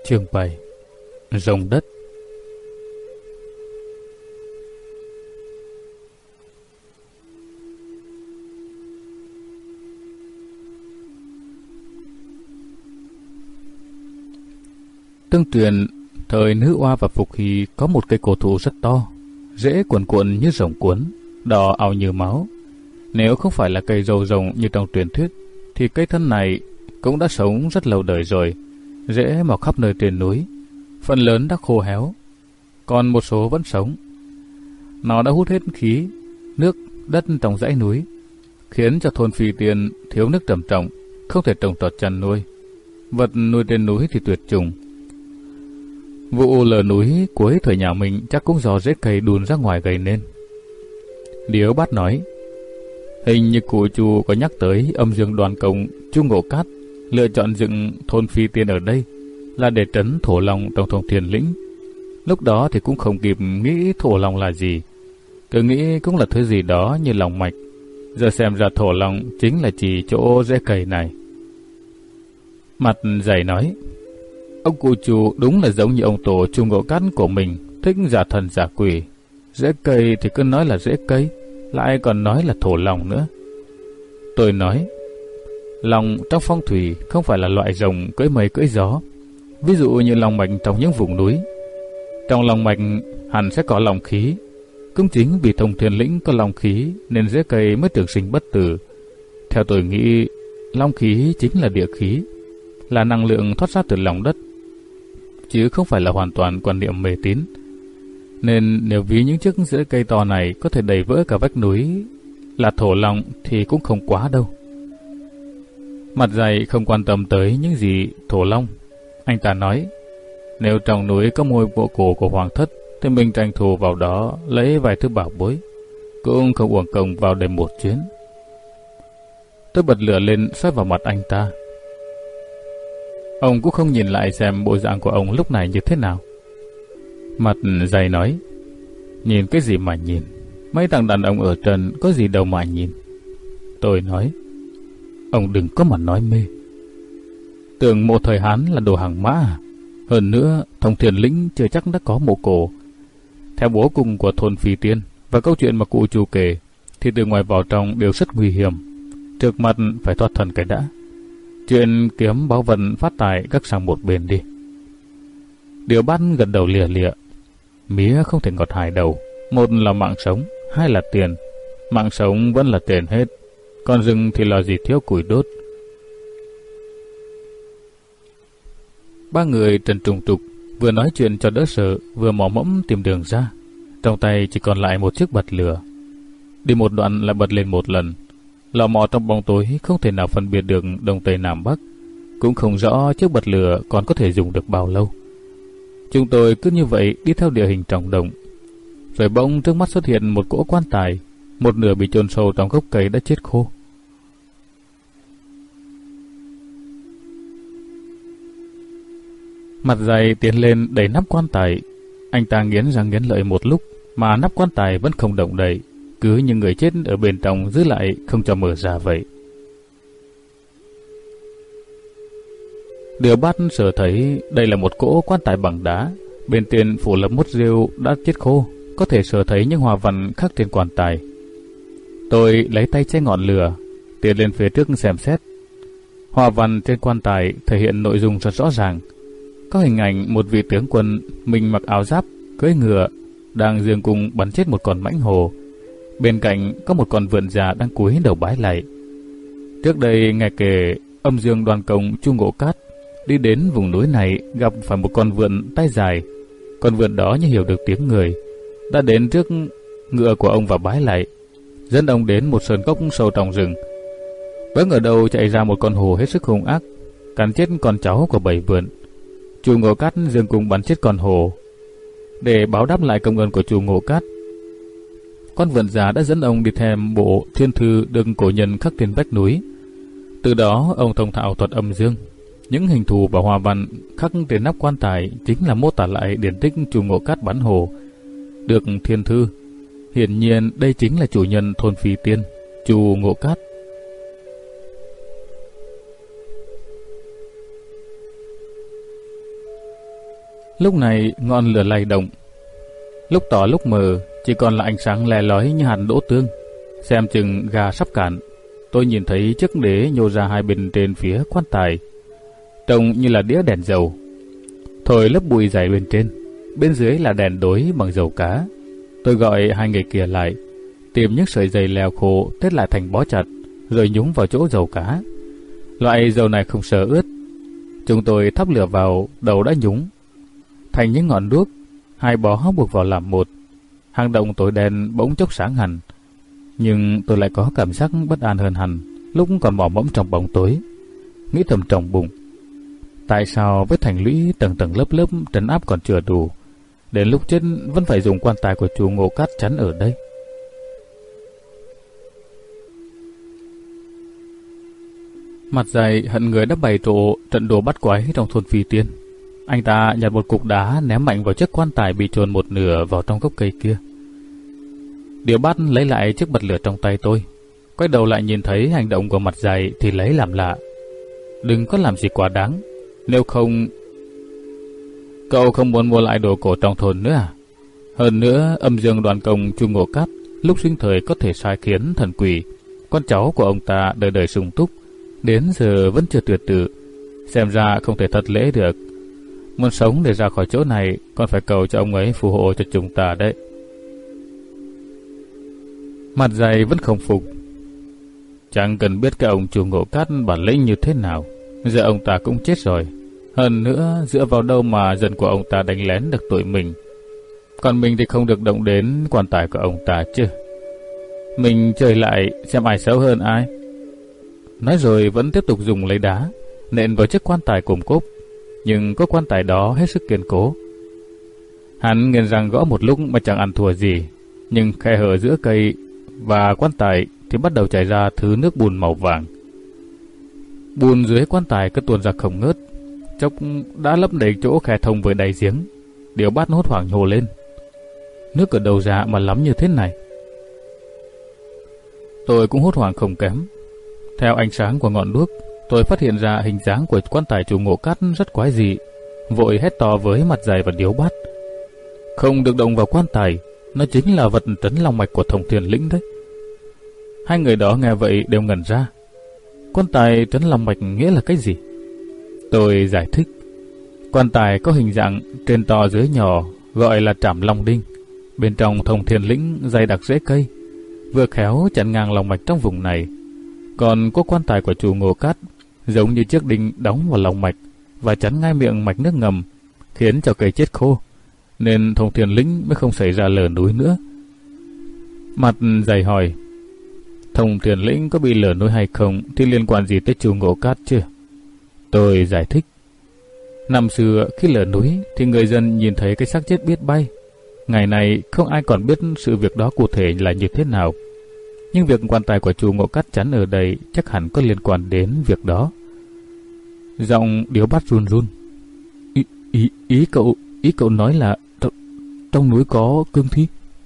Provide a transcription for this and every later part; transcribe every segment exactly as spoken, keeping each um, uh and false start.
Chương bảy. Rồng đất. Tương truyền, thời Nữ Oa và Phục Hy có một cây cổ thụ rất to, rễ cuồn cuộn như rồng cuốn, đỏ ào như máu. Nếu không phải là cây râu rồng như trong truyền thuyết, thì cây thân này cũng đã sống rất lâu đời rồi, rễ mọc khắp nơi trên núi, phần lớn đã khô héo, còn một số vẫn sống. Nó đã hút hết khí, nước, đất trong dãy núi, khiến cho thôn Phi Tiên thiếu nước trầm trọng, không thể trồng trọt chăn nuôi. Vật nuôi trên núi thì tuyệt chủng. Vụ lở núi cuối thời nhà Minh chắc cũng do rễ cây đùn ra ngoài gây nên. Điếu Bát nói, hình như cụ Chu có nhắc tới âm dương Đoàn Công Chu Ngộ Cát lựa chọn dựng thôn Phi Tiên ở đây là để trấn thổ long trong thôn Thiền Lĩnh. Lúc đó thì cũng không kịp nghĩ thổ long là gì, cứ nghĩ cũng là thứ gì đó như lòng mạch. Giờ xem ra thổ long chính là chỉ chỗ rễ cây này. Mặt dày nói, ông cụ Chu đúng là giống như ông tổ Chu Ngộ Cát của mình, thích giả thần giả quỷ. Rễ cây thì cứ nói là rễ cây, lại còn nói là thổ long nữa. Tôi nói, long trong phong thủy không phải là loại rồng cưỡi mây cưỡi gió. Ví dụ như long mạch trong những vùng núi, trong long mạch hẳn sẽ có long khí. Cũng chính vì thông Thiên Lĩnh có long khí nên rễ cây mới trường sinh bất tử. Theo tôi nghĩ, long khí chính là địa khí, là năng lượng thoát ra từ lòng đất, chứ không phải là hoàn toàn quan niệm mê tín. Nên nếu ví những chiếc rễ cây to này có thể đẩy vỡ cả vách núi là thổ long thì cũng không quá đâu. Mặt dày không quan tâm tới những gì thổ long. Anh ta nói, nếu trong núi có ngôi mộ cổ của hoàng thất thì mình tranh thủ vào đó lấy vài thứ bảo bối, cũng không uổng công vào đây một chuyến. Tôi bật lửa lên xoay vào mặt anh ta. Ông cũng không nhìn lại xem bộ dạng của ông lúc này như thế nào. Mặt dày nói, nhìn cái gì mà nhìn, mấy thằng đàn ông ở trần có gì đâu mà nhìn. Tôi nói, ông đừng có mà nói mê. Tưởng mộ thời Hán là đồ hàng mã à? Hơn nữa, thông Thiền Lĩnh chưa chắc đã có mộ cổ. Theo bố cùng của thôn Phi Tiên và câu chuyện mà cụ Chu kể, thì từ ngoài vào trong đều rất nguy hiểm. Trước mặt phải thoát thân cái đã. Chuyện kiếm báu vật phát tài gác sang một bên đi. Điếu Bát gật đầu lìa lịa. Mía không thể ngọt hai đầu. Một là mạng sống, hai là tiền. Mạng sống vẫn là tiền hết, còn rừng thì là gì thiếu củi đốt. Ba người trần trùng trục vừa nói chuyện cho đỡ sợ, vừa mò mẫm tìm đường ra. Trong tay chỉ còn lại một chiếc bật lửa. Đi một đoạn lại bật lên một lần. Lò mò trong bóng tối không thể nào phân biệt được đông tây nam bắc, cũng không rõ chiếc bật lửa còn có thể dùng được bao lâu. Chúng tôi cứ như vậy đi theo địa hình trong đồng. Rồi bỗng trước mắt xuất hiện một cỗ quan tài, một nửa bị chôn sâu trong gốc cây đã chết khô. Mặt dày tiến lên đẩy nắp quan tài. Anh ta nghiến răng nghiến lợi một lúc mà nắp quan tài vẫn không động đậy, cứ như người chết ở bên trong giữ lại không cho mở ra vậy. Điếu Bát sở thấy đây là một cỗ quan tài bằng đá, bên trên phủ lớp mốt rêu đã chết khô, có thể sở thấy những hoa văn khắc trên quan tài. Tôi lấy tay che ngọn lửa, tiến lên phía trước xem xét. Hoa văn trên quan tài thể hiện nội dung rất rõ ràng. Có hình ảnh một vị tướng quân mình mặc áo giáp, cưỡi ngựa, đang dương cung bắn chết một con mãnh hổ. Bên cạnh có một con vượn già đang cúi đầu bái lạy. Trước đây nghe kể âm dương Đoàn Công Chu Ngộ Cát đi đến vùng núi này gặp phải một con vượn tay dài. Con vượn đó như hiểu được tiếng người, đã đến trước ngựa của ông và bái lạy, dẫn ông đến một sơn cốc sâu trong rừng. Bỗng ở đâu chạy ra một con hổ hết sức hung ác, cắn chết con cháu của bầy vượn. Chu Ngộ Cát dương cung bắn chết con hổ. Để báo đáp lại công ơn của Chu Ngộ Cát, con vượn già đã dẫn ông đi thêm bộ thiên thư được cổ nhân khắc trên vách núi. Từ đó ông thông thạo thuật âm dương. Những hình thù và hoa văn khắc trên nắp quan tài chính là mô tả lại điển tích Chu Ngộ Cát bắn hổ được thiên thư. Hiển nhiên đây chính là chủ nhân thôn Phi Tiên, Chu Ngộ Cát. Lúc này ngọn lửa lay động, lúc tỏ lúc mờ, chỉ còn là ánh sáng lè lói như hạt đỗ tương. Xem chừng gà sắp cạn, tôi nhìn thấy chiếc đế nhô ra hai bên trên phía quan tài, trông như là đĩa đèn dầu, thổi lớp bụi dày bên trên, bên dưới là đèn đối bằng dầu cá. Tôi gọi hai người kia lại, tìm những sợi dây leo khô tết lại thành bó chặt, rồi nhúng vào chỗ dầu cá. Loại dầu này không sợ ướt. Chúng tôi thắp lửa vào, đầu đã nhúng thành những ngọn đuốc, hai bó buộc vào làm một. Hang động tối đen bỗng chốc sáng hẳn, nhưng tôi lại có cảm giác bất an hơn hẳn lúc còn mò mẫm trong bóng tối. Nghĩ thầm trong bụng, tại sao với thành lũy tầng tầng lớp lớp trấn áp còn chưa đủ, đến lúc chết vẫn phải dùng quan tài của chú Ngộ Cát chắn ở đây. Mặt dày hận người đã bày trò trận đồ bắt quái trong thôn Phi Tiên. Anh ta nhặt một cục đá ném mạnh vào chiếc quan tài bị chôn một nửa vào trong gốc cây kia. Điều Bát lấy lại chiếc bật lửa trong tay tôi, quay đầu lại nhìn thấy hành động của mặt dày thì lấy làm lạ. Đừng có làm gì quá đáng, nếu không... Cậu không muốn mua lại đồ cổ trong thôn nữa à? Hơn nữa, âm dương đoàn công Chu Ngộ Cát lúc sinh thời có thể sai khiến thần quỷ, con cháu của ông ta đời đời sung túc, đến giờ vẫn chưa tuyệt tự, xem ra không thể thất lễ được. Muốn sống để ra khỏi chỗ này, còn phải cầu cho ông ấy phù hộ cho chúng ta đấy. Mặt dày vẫn không phục. Chẳng cần biết cái ông Chu Ngộ Cát bản lĩnh như thế nào, giờ ông ta cũng chết rồi. Hơn nữa, dựa vào đâu mà dân của ông ta đánh lén được tụi mình? Còn mình thì không được động đến quan tài của ông ta chứ. Mình chơi lại xem ai xấu hơn ai. Nói rồi vẫn tiếp tục dùng lấy đá nện vào chiếc quan tài cùng cốp, nhưng có quan tài đó hết sức kiên cố. Hắn nghiến răng gõ một lúc mà chẳng ăn thua gì, nhưng khe hở giữa cây và quan tài thì bắt đầu chảy ra thứ nước bùn màu vàng. Bùn dưới quan tài cứ tuôn ra không ngớt, chốc đã lấp đầy chỗ khe thông với đáy giếng. Điều Bát hốt hoảng nhô lên. Nước ở đâu ra mà lắm như thế này? Tôi cũng hốt hoảng không kém. Theo ánh sáng của ngọn đuốc, tôi phát hiện ra hình dáng của quan tài Chu Ngộ Cát rất quái dị, vội hét to với mặt dày và Điếu Bát. Không được động vào quan tài, nó chính là vật trấn long mạch của Thông Thiên Lĩnh đấy. Hai người đó nghe vậy đều ngẩn ra. Quan tài trấn long mạch nghĩa là cái gì? Tôi giải thích. Quan tài có hình dạng trên to dưới nhỏ, gọi là trảm long đinh. Bên trong Thông Thiên Lĩnh dày đặc rễ cây, vừa khéo chặn ngang lòng mạch trong vùng này. Còn có quan tài của Chu Ngộ Cát giống như chiếc đinh đóng vào lòng mạch và chắn ngay miệng mạch nước ngầm, khiến cho cây chết khô, nên Thông Thiên Lĩnh mới không xảy ra lở núi nữa. Mặt dày hỏi, Thông Thiên Lĩnh có bị lở núi hay không thì liên quan gì tới Chu Ngộ Cát chứ? Tôi giải thích. Năm xưa khi lở núi thì người dân nhìn thấy cái xác chết biết bay. Ngày này không ai còn biết sự việc đó cụ thể là như thế nào. Nhưng việc quan tài của Chu Ngộ Cát chắn ở đây chắc hẳn có liên quan đến việc đó. Giọng Điếu Bát run run. Ý, ý, ý cậu ý cậu nói là tr trong núi có cương thi?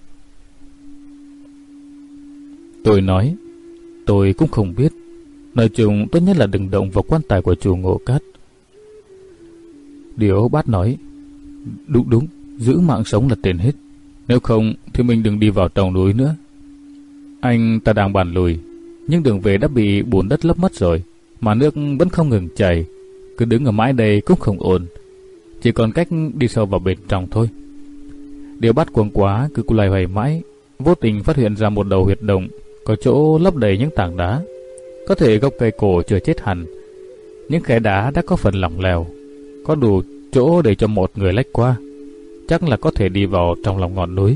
Tôi nói, tôi cũng không biết. Nói chung tốt nhất là đừng động vào quan tài của Chu Ngộ Cát. Điếu Bát nói, đúng đúng, giữ mạng sống là tiền hết. Nếu không thì mình đừng đi vào trong núi nữa. Anh ta đang bàn lùi, nhưng đường về đã bị bùn đất lấp mất rồi, mà nước vẫn không ngừng chảy. Cứ đứng ở mãi đây cũng không ổn, chỉ còn cách đi sâu vào bên trong thôi. Điếu Bát cuồng quá cứ loay hoay mãi, vô tình phát hiện ra một đầu huyệt động có chỗ lấp đầy những tảng đá. Có thể gốc cây cổ chưa chết hẳn, những khe đá đã có phần lỏng lẻo, có đủ chỗ để cho một người lách qua, chắc là có thể đi vào trong lòng ngọn núi.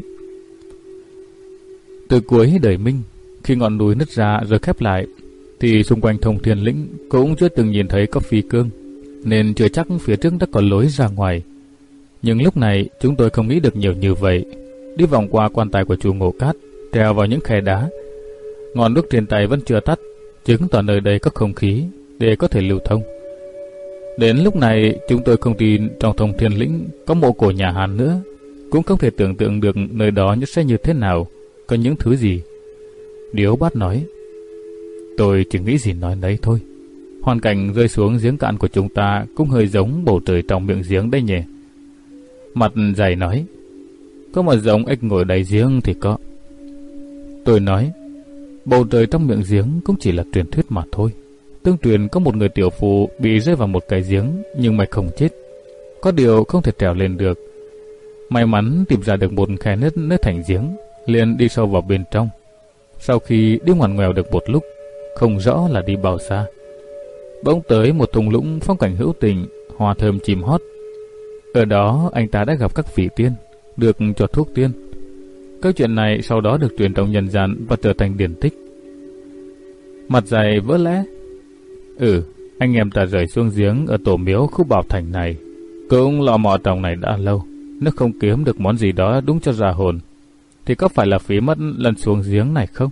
Từ cuối đời Minh, khi ngọn núi nứt ra rồi khép lại, thì xung quanh Thông Thiên Lĩnh cũng chưa từng nhìn thấy có phi cương, nên chưa chắc phía trước đã có lối ra ngoài. Nhưng lúc này chúng tôi không nghĩ được nhiều như vậy. Đi vòng qua quan tài của Chu Ngộ Cát, trèo vào những khe đá. Ngọn đuốc trên tay vẫn chưa tắt, chứng tỏ nơi đây có không khí để có thể lưu thông. Đến lúc này chúng tôi không tin trong Thông Thiên Lĩnh có mộ cổ nhà Hán nữa, cũng không thể tưởng tượng được nơi đó sẽ như thế nào, có những thứ gì. Điếu Bát nói, tôi chỉ nghĩ gì nói đấy thôi. Hoàn cảnh rơi xuống giếng cạn của chúng ta cũng hơi giống bầu trời trong miệng giếng đấy nhỉ. Mặt dày nói, có một giống ếch ngồi đáy giếng thì có. Tôi nói, bầu trời trong miệng giếng cũng chỉ là truyền thuyết mà thôi. Tương truyền có một người tiểu phụ bị rơi vào một cái giếng nhưng mà không chết. Có điều không thể trèo lên được. May mắn tìm ra được một khe nứt nứt thành giếng, liền đi sâu vào bên trong. Sau khi đi ngoằn ngoèo được một lúc, không rõ là đi bao xa, bỗng tới một thung lũng phong cảnh hữu tình, hoa thơm chim hót. Ở đó anh ta đã gặp các vị tiên, được cho thuốc tiên. Câu chuyện này sau đó được truyền trong nhân gian và trở thành điển tích. Mặt dày vỡ lẽ. Ừ, anh em ta rời xuống giếng ở tổ miếu khu Bảo Thành này, cũng lọ mọ trong này đã lâu. Nếu không kiếm được món gì đó đúng cho ra hồn, thì có phải là phí mất lần xuống giếng này không?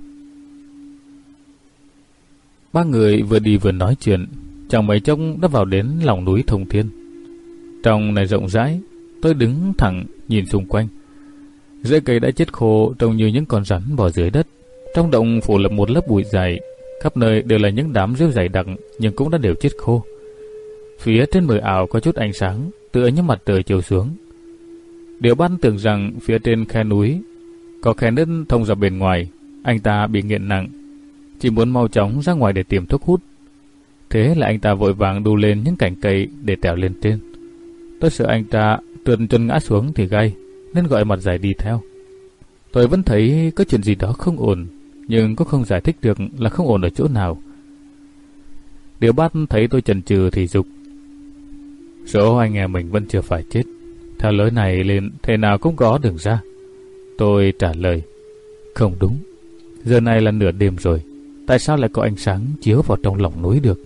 Ba người vừa đi vừa nói chuyện, chẳng mấy chốc đã vào đến lòng núi Thông Thiên. Trong này rộng rãi, tôi đứng thẳng nhìn xung quanh. Rễ cây đã chết khô trông như những con rắn bò dưới đất. Trong động phủ lập một lớp bụi dày, khắp nơi đều là những đám rêu dày đặc nhưng cũng đã đều chết khô. Phía trên mờ ảo có chút ánh sáng, tựa như mặt trời chiếu xuống. Điều Ban tưởng rằng phía trên khe núi có khe nứt thông ra bên ngoài, anh ta bị nghiện nặng, chỉ muốn mau chóng ra ngoài để tìm thuốc hút. Thế là anh ta vội vàng đu lên những cành cây để trèo lên trên. Tôi sợ anh ta trượt chân ngã xuống thì gay, nên gọi Mặt dày đi theo. Tôi vẫn thấy có chuyện gì đó không ổn, nhưng cũng không giải thích được là không ổn ở chỗ nào. Điều Ban thấy tôi chần chừ thì giục, số anh em mình vẫn chưa phải chết, theo lối này lên thế nào cũng có đường ra. Tôi trả lời, không đúng, giờ này là nửa đêm rồi, tại sao lại có ánh sáng chiếu vào trong lòng núi được?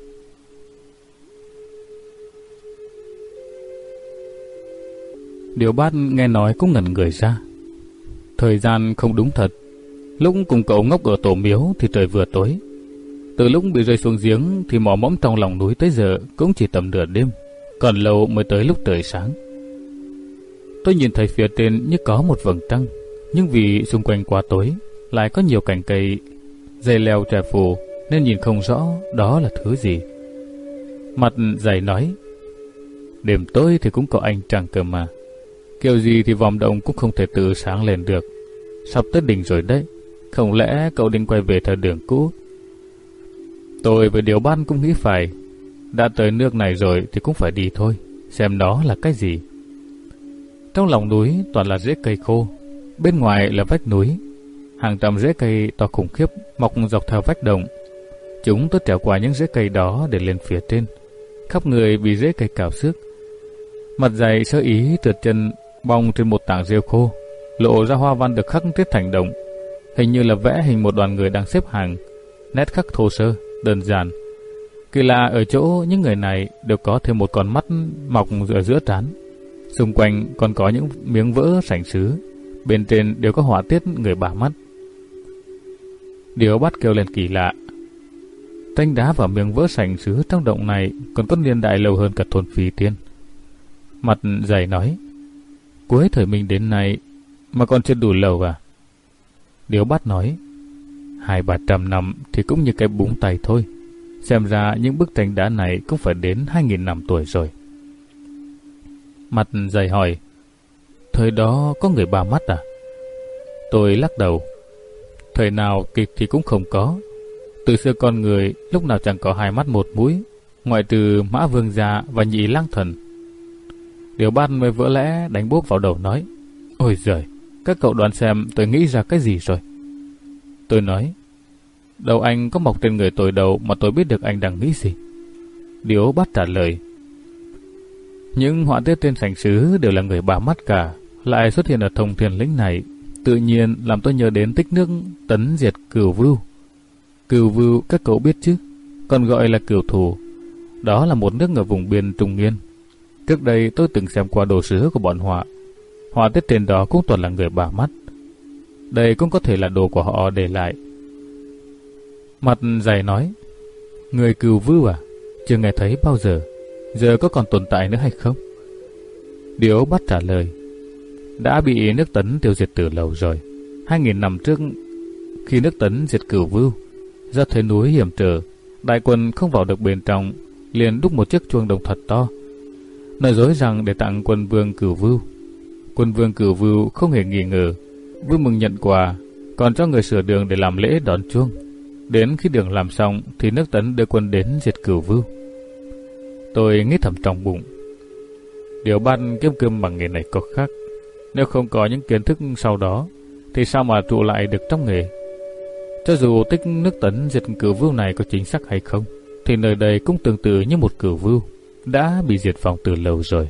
Điều Bát nghe nói cũng ngẩn người ra. Thời gian không đúng thật. Lúc cùng cậu ngốc ở tổ miếu thì trời vừa tối. Từ lúc bị rơi xuống giếng thì mò mẫm trong lòng núi tới giờ cũng chỉ tầm nửa đêm, còn lâu mới tới lúc trời sáng. Tôi nhìn thấy phía trên như có một vầng trăng, nhưng vì xung quanh quá tối, lại có nhiều cành cây, dây leo tre phủ, nên nhìn không rõ đó là thứ gì. Mặt dày nói, đêm tối thì cũng có ánh trăng cơ mà. Kiểu gì thì vòm động cũng không thể tự sáng lên được. Sắp tới đỉnh rồi đấy, không lẽ cậu định quay về theo đường cũ? Tôi với Điều Ban cũng nghĩ phải, đã tới nước này rồi thì cũng phải đi thôi, xem đó là cái gì. Trong lòng núi toàn là rễ cây khô, bên ngoài là vách núi. Hàng trăm rễ cây to khủng khiếp mọc dọc theo vách động. Chúng tôi trèo qua những rễ cây đó để lên phía trên. Khắp người bị rễ cây cào xước. Mặt dày sơ ý trượt chân bong trên một tảng rêu khô, lộ ra hoa văn được khắc tiết thành động, hình như là vẽ hình một đoàn người đang xếp hàng, nét khắc thô sơ, đơn giản. Kỳ lạ ở chỗ những người này đều có thêm một con mắt mọc ở giữa trán. Xung quanh còn có những miếng vỡ sành sứ, bên trên đều có họa tiết người bà mắt. Điều Bắt kêu lên kỳ lạ. Tranh đá và miếng vỡ sành sứ trong động này còn có niên đại lâu hơn cả thôn Phi Tiên. Mặt dày nói, cuối thời Minh đến nay mà còn chưa đủ lâu à? Điều Bắt nói, hai ba trăm năm thì cũng như cái búng tay thôi. Xem ra những bức tranh đá này cũng phải đến hai nghìn năm tuổi rồi. Mặt dày hỏi, thời đó có người ba mắt à? Tôi lắc đầu, thời nào kịch thì cũng không có. Từ xưa con người lúc nào chẳng có hai mắt một mũi, ngoại trừ Mã Vương Gia và Nhị Lang Thần. Điều Ban mới vỡ lẽ đánh bốp vào đầu nói, ôi giời, các cậu đoán xem tôi nghĩ ra cái gì rồi. Tôi nói, đầu anh có mọc trên người tôi đâu mà tôi biết được anh đang nghĩ gì. Điều Bắt trả lời, những họa tiết trên sành sứ đều là người ba mắt cả, lại xuất hiện ở Thông Thiên Lĩnh này, tự nhiên làm tôi nhớ đến tích nước tấn diệt Cửu Vưu. Cửu Vưu các cậu biết chứ, còn gọi là Cửu Thù. Đó là một nước ở vùng biên Trung Nguyên. Trước đây tôi từng xem qua đồ sứ của bọn họ. Họa tiết trên đó cũng toàn là người ba mắt. Đây cũng có thể là đồ của họ để lại. Mặt dày nói, người Cửu Vưu à? Chưa nghe thấy bao giờ. Giờ có còn tồn tại nữa hay không? Điều Bắt trả lời, đã bị nước Tấn tiêu diệt từ lâu rồi. Hai nghìn năm trước, khi nước Tấn diệt Cửu Vưu, do thế núi hiểm trở, đại quân không vào được bên trong, liền đúc một chiếc chuông đồng thật to. nói dối rằng để tặng quân vương Cửu Vưu. Quân vương Cửu Vưu không hề nghi ngờ, vui mừng nhận quà, còn cho người sửa đường để làm lễ đón chuông. Đến khi đường làm xong thì nước Tấn đưa quân đến diệt Cửu Vưu. Tôi nghĩ thầm trong bụng, điều ban kiếm cơm bằng nghề này có khác. Nếu không có những kiến thức sau đó thì sao mà trụ lại được trong nghề. Cho dù tích nước Tấn diệt Cửu Vưu này có chính xác hay không, thì nơi đây cũng tương tự như một Cửu Vưu đã bị diệt vong từ lâu rồi.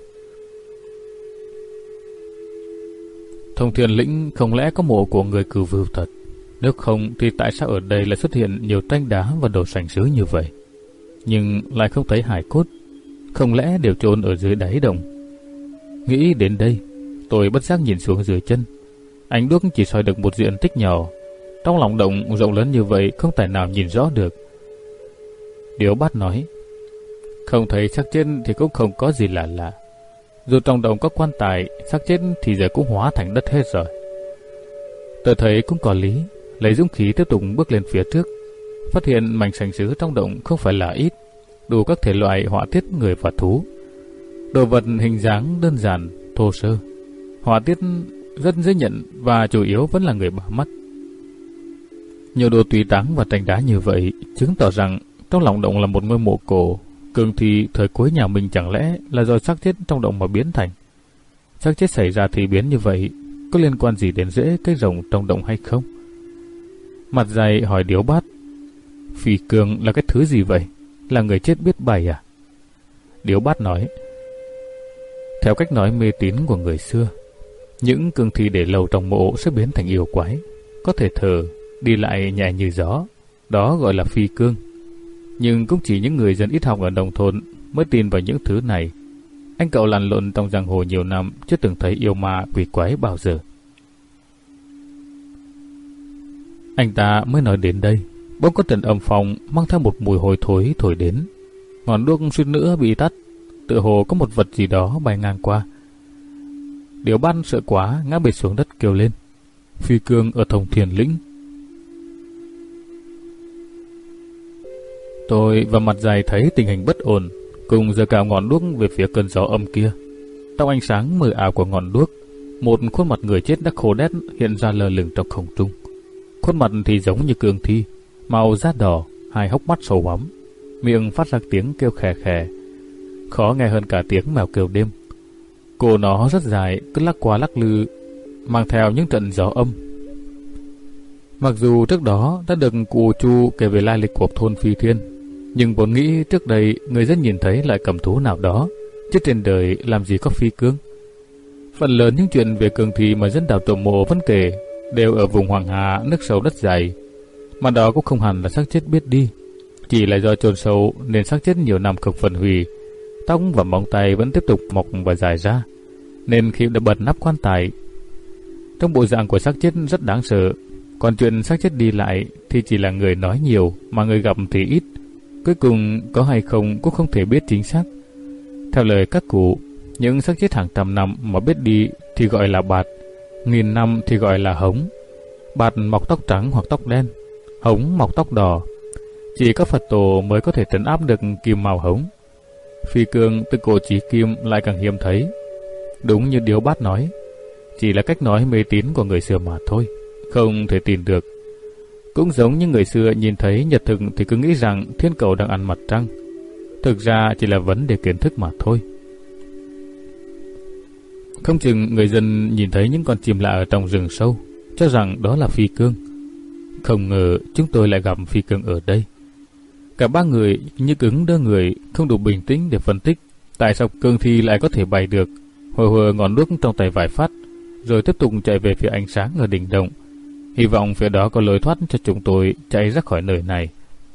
Thông Thiên Lĩnh không lẽ có mộ của người Cửu Vưu thật? Nếu không thì tại sao ở đây lại xuất hiện nhiều tranh đá và đồ sành sứ như vậy, nhưng lại không thấy hải cốt? Không lẽ đều chôn ở dưới đáy đồng? Nghĩ đến đây, tôi bất giác nhìn xuống dưới chân. Ánh đuốc chỉ soi được một diện tích nhỏ, trong lòng động rộng lớn như vậy không thể nào nhìn rõ được. Điếu Bát nói, không thấy xác chết thì cũng không có gì lạ lạ. Dù trong động có quan tài, xác chết thì giờ cũng hóa thành đất hết rồi. Tôi thấy cũng có lý, lấy dũng khí tiếp tục bước lên phía trước. Phát hiện mảnh sành sứ trong động không phải là ít, đủ các thể loại họa tiết người và thú. Đồ vật hình dáng đơn giản, thô sơ, họa tiết rất dễ nhận và chủ yếu vẫn là người bà mắt. Nhiều đồ tùy táng và tranh đá như vậy chứng tỏ rằng trong lòng động là một ngôi mộ cổ. Cường thì thời cuối nhà mình chẳng lẽ là do xác chết trong động mà biến thành? Xác chết xảy ra thì biến như vậy, có liên quan gì đến rễ cây rồng trong động hay không? Mặt dày hỏi Điếu Bát, Phi cương là cái thứ gì vậy? Là người chết biết bày à? Điếu Bát nói, theo cách nói mê tín của người xưa, những cương thi để lâu trong mộ sẽ biến thành yêu quái, có thể thở, đi lại nhẹ như gió, đó gọi là phi cương. Nhưng cũng chỉ những người dân ít học ở nông thôn mới tin vào những thứ này. Anh cậu lăn lộn trong giang hồ nhiều năm, chưa từng thấy yêu ma quỷ quái bao giờ. Anh ta mới nói đến đây, bỗng có trận âm phong mang theo một mùi hôi thối thổi đến. Ngọn đuốc suýt nữa bị tắt, tựa hồ có một vật gì đó bay ngang qua. Điếu Ban sợ quá ngã bệt xuống đất kêu lên, Phi cương ở Thông Thiên Lĩnh. Tôi và mặt dày thấy tình hình bất ổn, cùng giơ cao ngọn đuốc về phía cơn gió âm kia. Trong ánh sáng mờ ảo của ngọn đuốc, một khuôn mặt người chết đã khô đét hiện ra lờ lửng trong không trung. Khuôn mặt thì giống như cương thi, màu da đỏ, hai hốc mắt sâu hoắm, miệng phát ra tiếng kêu khè khè, khó nghe hơn cả tiếng mèo kêu đêm. Cổ nó rất dài, cứ lắc qua lắc lư, mang theo những trận gió âm. Mặc dù trước đó đã được cụ Chu kể về lai lịch của thôn Phi Thiên, nhưng vốn nghĩ trước đây người dân nhìn thấy lại cầm thú nào đó, chứ trên đời làm gì có phi cương. Phần lớn những chuyện về cương thi mà dân đảo Tổ Mộ vẫn kể đều ở vùng Hoàng Hà nước sâu đất dày, mà đó cũng không hẳn là xác chết biết đi, chỉ là do chôn sâu nên xác chết nhiều năm không phân hủy, tóc và móng tay vẫn tiếp tục mọc và dài ra, nên khi đã bật nắp quan tài, trong bộ dạng của xác chết rất đáng sợ. Còn chuyện xác chết đi lại thì chỉ là người nói nhiều mà người gặp thì ít, cuối cùng có hay không cũng không thể biết chính xác. Theo lời các cụ, những xác chết hàng trăm năm mà biết đi thì gọi là bạt, nghìn năm thì gọi là hống. Bạt mọc tóc trắng hoặc tóc đen, hống mọc tóc đỏ. Chỉ các Phật tổ mới có thể trấn áp được kim màu hống. Phi cương từ cổ chí kim lại càng hiếm thấy. Đúng như Điếu Bát nói, chỉ là cách nói mê tín của người xưa mà thôi, không thể tin được. Cũng giống như người xưa nhìn thấy nhật thực thì cứ nghĩ rằng thiên cầu đang ăn mặt trăng, thực ra chỉ là vấn đề kiến thức mà thôi. Không chừng người dân nhìn thấy những con chim lạ ở trong rừng sâu, cho rằng đó là phi cương. Không ngờ chúng tôi lại gặp phi cương ở đây. Cả ba người như cứng đơ người, không đủ bình tĩnh để phân tích tại sao cương thi lại có thể bay được. Hồi hồi ngọn đuốc trong tay vài phát, rồi tiếp tục chạy về phía ánh sáng ở đỉnh động, hy vọng phía đó có lối thoát cho chúng tôi chạy ra khỏi nơi này.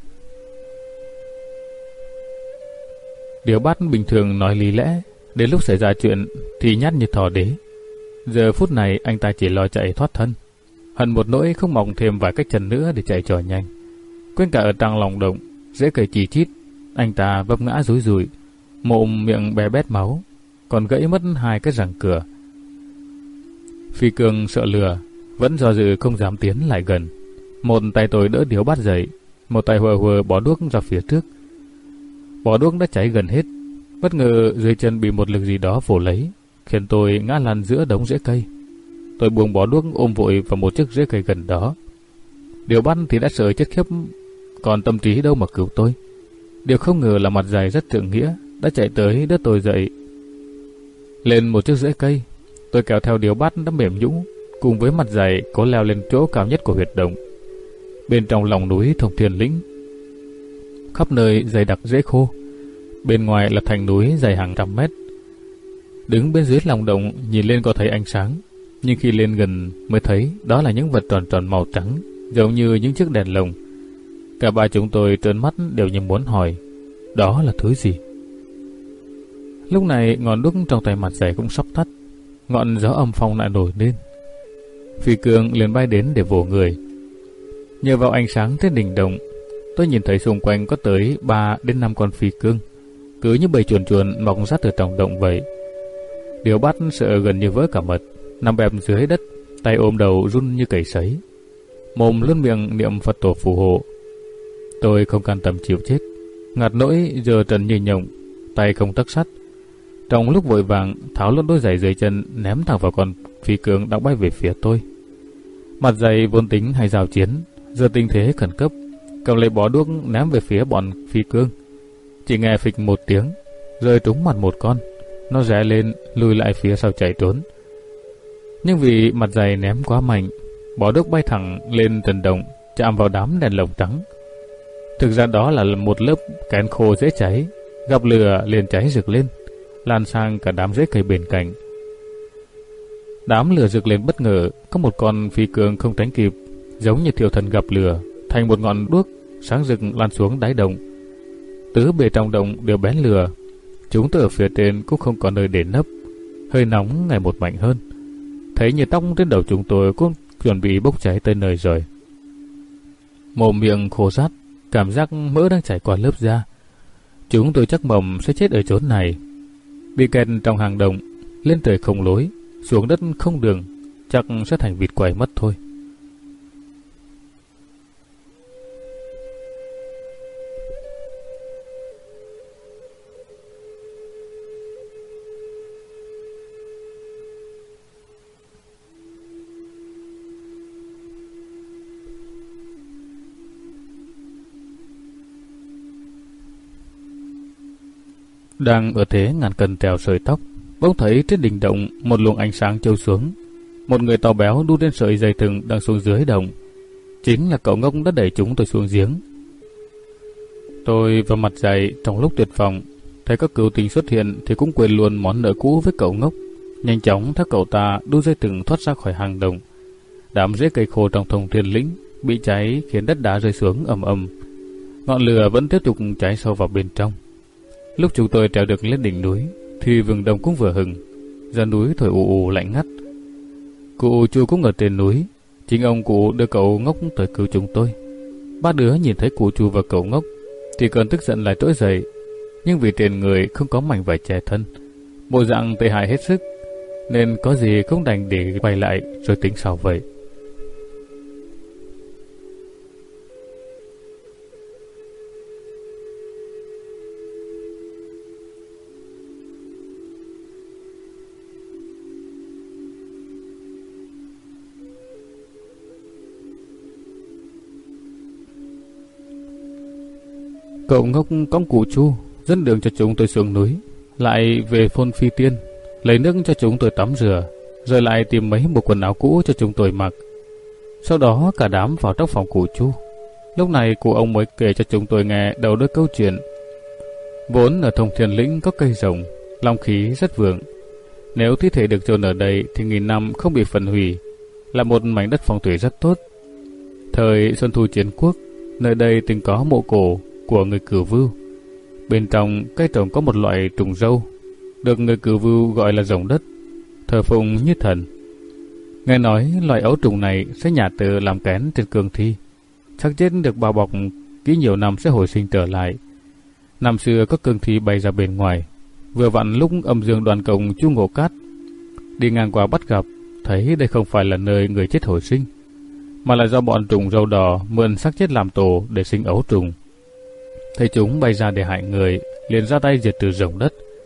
Điếu Bát bình thường nói lý lẽ, đến lúc xảy ra chuyện thì nhát như thỏ đế. Giờ phút này anh ta chỉ lo chạy thoát thân, hận một nỗi không mong thêm vài cách chân nữa để chạy trò nhanh. Quên cả ở trong lòng động, dễ cây chỉ chít, anh ta vấp ngã rúi rủi, mồm miệng bè bét máu, còn gãy mất hai cái răng cửa. Phi cương sợ lừa, vẫn do dự không dám tiến lại gần. Một tay tôi đỡ Điếu Bát dậy, một tay hùa hùa bỏ đuốc ra phía trước. Bỏ đuốc đã cháy gần hết, Bất ngờ dưới chân bị một lực gì đó vồ lấy, khiến tôi ngã lăn giữa đống rễ cây. Tôi buông bó đuốc ôm vội vào một chiếc rễ cây gần đó. Điều bắt thì đã sợ chết khiếp, còn tâm trí đâu mà cứu tôi. Điều không ngờ là Mặt Dày rất trượng nghĩa, đã chạy tới đỡ tôi dậy. Lên một chiếc rễ cây, tôi kéo theo Điều bắt đã mềm nhũn, cùng với Mặt Dày cố leo lên chỗ cao nhất của huyệt động. Bên trong lòng núi Thông Thiên Lĩnh, khắp nơi dày đặc rễ khô, bên ngoài là thành núi dài hàng trăm mét. Đứng bên dưới lòng động nhìn lên có thấy ánh sáng, nhưng khi lên gần mới thấy đó là những vật tròn tròn màu trắng, giống như những chiếc đèn lồng. Cả ba chúng tôi trợn mắt đều như muốn hỏi, đó là thứ gì? Lúc này ngọn đuốc trong tay Mặt Dày cũng sắp tắt, ngọn gió âm phong lại nổi lên. Phi cương liền bay đến để vồ người. Nhờ vào ánh sáng trên đỉnh động, tôi nhìn thấy xung quanh có tới ba đến năm con phi cương, cứ như bầy chuồn chuồn mọc ra từ trong động vậy. Điều bắt sợ gần như vỡ cả mật, nằm bẹp dưới đất, tay ôm đầu run như cầy sấy, mồm luôn miệng niệm Phật tổ phù hộ. Tôi không can tâm chịu chết, ngạt nỗi giờ trần như nhộng, tay không tấc sắt. Trong lúc vội vàng tháo luôn đôi giày dưới chân ném thẳng vào con phi cương đang bay về phía tôi. Mặt Dày vốn tính hay giao chiến, giờ tình thế khẩn cấp, cầm lấy bó đuốc ném về phía bọn phi cương. Chỉ nghe phịch một tiếng, rơi trúng mặt một con, nó rẽ lên lùi lại phía sau chạy trốn. Nhưng vì Mặt Dày ném quá mạnh, bó đuốc bay thẳng lên trần động, chạm vào đám đèn lồng trắng. Thực ra đó là một lớp kén khô dễ cháy, gặp lửa liền cháy rực lên, lan sang cả đám rễ cây bên cạnh. Đám lửa rực lên bất ngờ, có một con phi cương không tránh kịp, giống như thiêu thần gặp lửa, thành một ngọn đuốc sáng rực lan xuống đáy động. Tứ bề trong động đều bén lửa, chúng tôi ở phía trên cũng không có nơi để nấp, hơi nóng ngày một mạnh hơn. Thấy như tóc trên đầu chúng tôi cũng chuẩn bị bốc cháy tới nơi rồi. Mồm miệng khô rát, cảm giác mỡ đang chảy qua lớp da. Chúng tôi chắc mầm sẽ chết ở chốn này. Bị kẹt trong hang động, lên trời không lối, xuống đất không đường, chắc sẽ thành vịt quay mất thôi. Đang ở thế ngàn cân trèo sợi tóc, bỗng thấy trên đỉnh động một luồng ánh sáng trâu xuống. Một người to béo đu lên sợi dây thừng đang xuống dưới động. Chính là cậu ngốc đã đẩy chúng tôi xuống giếng. Tôi và Mặt Dày trong lúc tuyệt vọng, thấy các cứu tinh xuất hiện thì cũng quên luôn món nợ cũ với cậu ngốc. Nhanh chóng theo cậu ta đu dây thừng thoát ra khỏi hang động. Đám rễ cây khô trong Thông Thiên Lĩnh bị cháy khiến đất đá rơi xuống ầm ầm. Ngọn lửa vẫn tiếp tục cháy sâu vào bên trong. Lúc chúng tôi trèo được lên đỉnh núi thì vườn đồng cũng vừa hừng, ra núi thổi ù ù lạnh ngắt. Cụ Chu cũng ở trên núi, chính ông cụ đưa cậu ngốc tới cứu chúng tôi. Ba đứa nhìn thấy cụ Chu và cậu ngốc thì cơn tức giận lại trỗi dậy, nhưng vì trên người không có mảnh vải che thân, bộ dạng tệ hại hết sức, nên có gì cũng đành để quay lại rồi tính sau vậy. Cậu ngốc cõng cụ Chu dẫn đường cho chúng tôi xuống núi, lại về Phôn Phi Tiên lấy nước cho chúng tôi tắm rửa, rồi lại tìm mấy bộ quần áo cũ cho chúng tôi mặc. Sau đó cả đám vào trong phòng cụ Chu. Lúc này cụ ông mới kể cho chúng tôi nghe đầu đuôi câu chuyện. Vốn ở Thông Thiên Lĩnh có cây rồng, long khí rất vượng. Nếu thi thể được chôn ở đây thì nghìn năm không bị phân hủy, là một mảnh đất phong thủy rất tốt. Thời Xuân Thu Chiến Quốc, nơi đây từng có mộ cổ của người Cửu Vưu. Bên trong cây trồng có một loại trùng râu, được người Cửu Vưu gọi là rồng đất, thờ phụng như thần. Nghe nói loài ấu trùng này sẽ nhả từ làm kén trên cương thi, xác chết được bao bọc kỹ nhiều năm sẽ hồi sinh trở lại. Năm xưa có cương thi bay ra bên ngoài, vừa vặn lúc âm dương đoàn công Chu Ngộ Cát đi ngang qua bắt gặp, thấy đây không phải là nơi người chết hồi sinh, mà là do bọn trùng râu đỏ mượn xác chết làm tổ để sinh ấu trùng. Thấy chúng bay ra để hại người, liền ra tay diệt trừ rồng đất,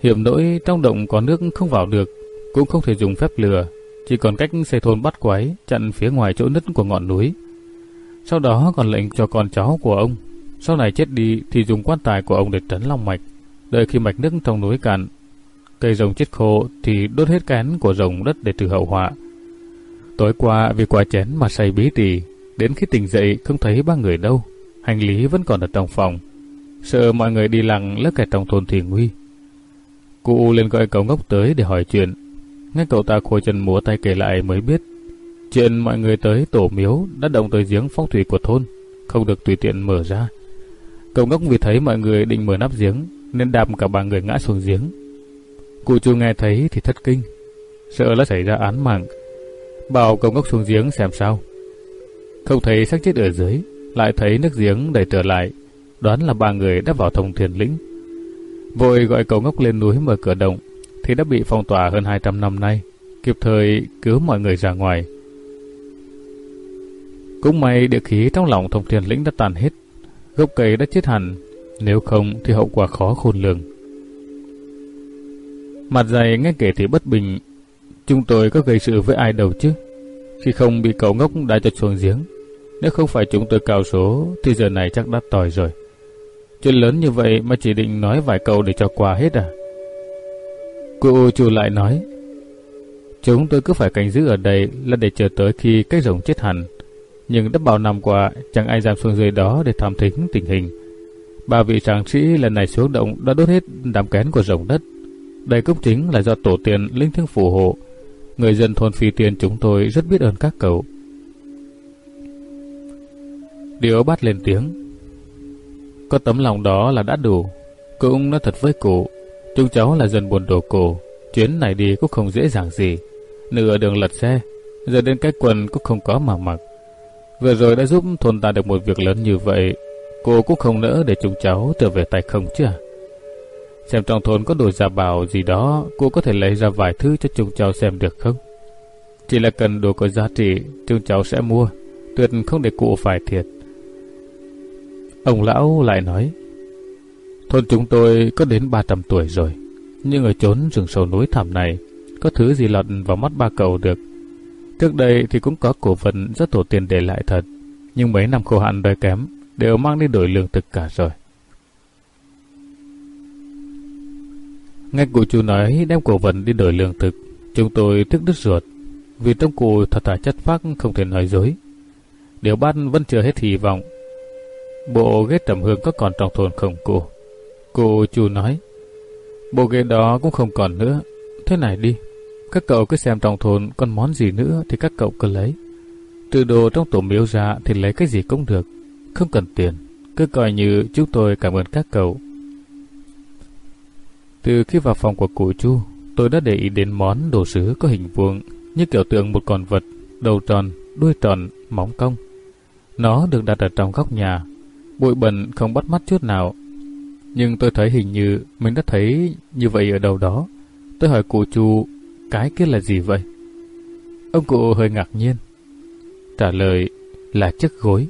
Hiểm nỗi trong động có nước không vào được, cũng không thể dùng phép lừa, chỉ còn cách xây thôn bắt quái chặn phía ngoài chỗ nứt của ngọn núi. Sau đó còn lệnh cho con cháu của ông, sau này chết đi thì dùng quan tài của ông để trấn long mạch. Đợi khi mạch nước trong núi cạn, cây rồng chết khô thì đốt hết cán của rồng đất để trừ hậu họa. Tối qua vì quá chén mà say bí tỉ, đến khi tỉnh dậy không thấy ba người đâu, hành lý vẫn còn ở trong phòng. Sợ mọi người đi lặng lỡ kẹt trong thôn thì nguy. Cụ liền gọi cậu ngốc tới để hỏi chuyện. Nghe cậu ta khôi chân múa tay kể lại mới biết chuyện mọi người tới tổ miếu đã động tới giếng phong thủy của thôn, không được tùy tiện mở ra. Cậu ngốc vì thấy mọi người định mở nắp giếng nên đạp cả ba người ngã xuống giếng. Cụ Chu nghe thấy thì thất kinh, sợ là xảy ra án mạng, bảo cậu ngốc xuống giếng xem sao. Không thấy xác chết ở dưới, lại thấy nước giếng đầy trở lại, đoán là ba người đã vào Thông Thiên Lĩnh. Vội gọi cậu ngốc lên núi mở cửa động, thì đã bị phong tỏa hơn hai trăm năm nay, kịp thời cứu mọi người ra ngoài. Cũng may địa khí trong lòng Thông Thiên Lĩnh đã tàn hết, gốc cây đã chết hẳn, nếu không thì hậu quả khó khôn lường. Mặt dày nghe kể thì bất bình, chúng tôi có gây sự với ai đâu chứ, khi không bị cậu ngốc đá cho xuống giếng. Nếu không phải chúng tôi cao số thì giờ này chắc đã tỏi rồi. Chuyện lớn như vậy mà chỉ định nói vài câu để cho qua hết à? Cụ Chu lại nói, chúng tôi cứ phải canh giữ ở đây là để chờ tới khi cái rồng chết hẳn. Nhưng đã bao năm qua chẳng ai dám xuống dưới đó để thám thính tình hình. Ba vị tráng sĩ lần này xuống động đã đốt hết đám kén của rồng đất. Đây cũng chính là do tổ tiên linh thiêng phù hộ. Người dân thôn Phi Tiên chúng tôi rất biết ơn các cậu. Điếu Bát lên tiếng, có tấm lòng đó là đã đủ. Cũng nói thật với cụ, chúng cháu là dân buôn đồ cổ, chuyến này đi cũng không dễ dàng gì. Nửa đường lật xe, giờ đến cái quần cũng không có mà mặc. Vừa rồi đã giúp thôn ta được một việc lớn như vậy, cô cũng không nỡ để chúng cháu trở về tay không chứ à? Xem trong thôn có đồ gia bảo gì đó, cô có thể lấy ra vài thứ cho chúng cháu xem được không? Chỉ là cần đồ có giá trị, chúng cháu sẽ mua, tuyệt không để cụ phải thiệt. Ông lão lại nói, thôn chúng tôi có đến ba trăm tuổi rồi, nhưng ở chốn rừng sâu núi thẳm này, có thứ gì lọt vào mắt ba cậu được. Trước đây thì cũng có cổ vật rất tổ tiên để lại thật, nhưng mấy năm khô hạn đói kém đều mang đi đổi lương thực cả rồi. Nghe cụ Chu nói đem cổ vật đi đổi lương thực, chúng tôi tức đứt ruột, vì trong cụ thật thà chất phác không thể nói dối. Điều Bát vẫn chưa hết hy vọng. Bộ ghế trầm hương có còn trong thôn không cô? Cụ Chu nói, bộ ghế đó cũng không còn nữa. Thế này đi, các cậu cứ xem trong thôn còn món gì nữa thì các cậu cứ lấy. Trừ đồ trong tổ miếu ra thì lấy cái gì cũng được, không cần tiền, cứ coi như chúng tôi cảm ơn các cậu. Từ khi vào phòng của cụ Chu, tôi đã để ý đến món đồ sứ có hình vuông như kiểu tượng một con vật, đầu tròn, đuôi tròn, móng cong. Nó được đặt ở trong góc nhà, bụi bẩn không bắt mắt chút nào. Nhưng tôi thấy hình như mình đã thấy như vậy ở đâu đó. Tôi hỏi cụ Chu, cái kia là gì vậy? Ông cụ hơi ngạc nhiên, trả lời là chiếc gối.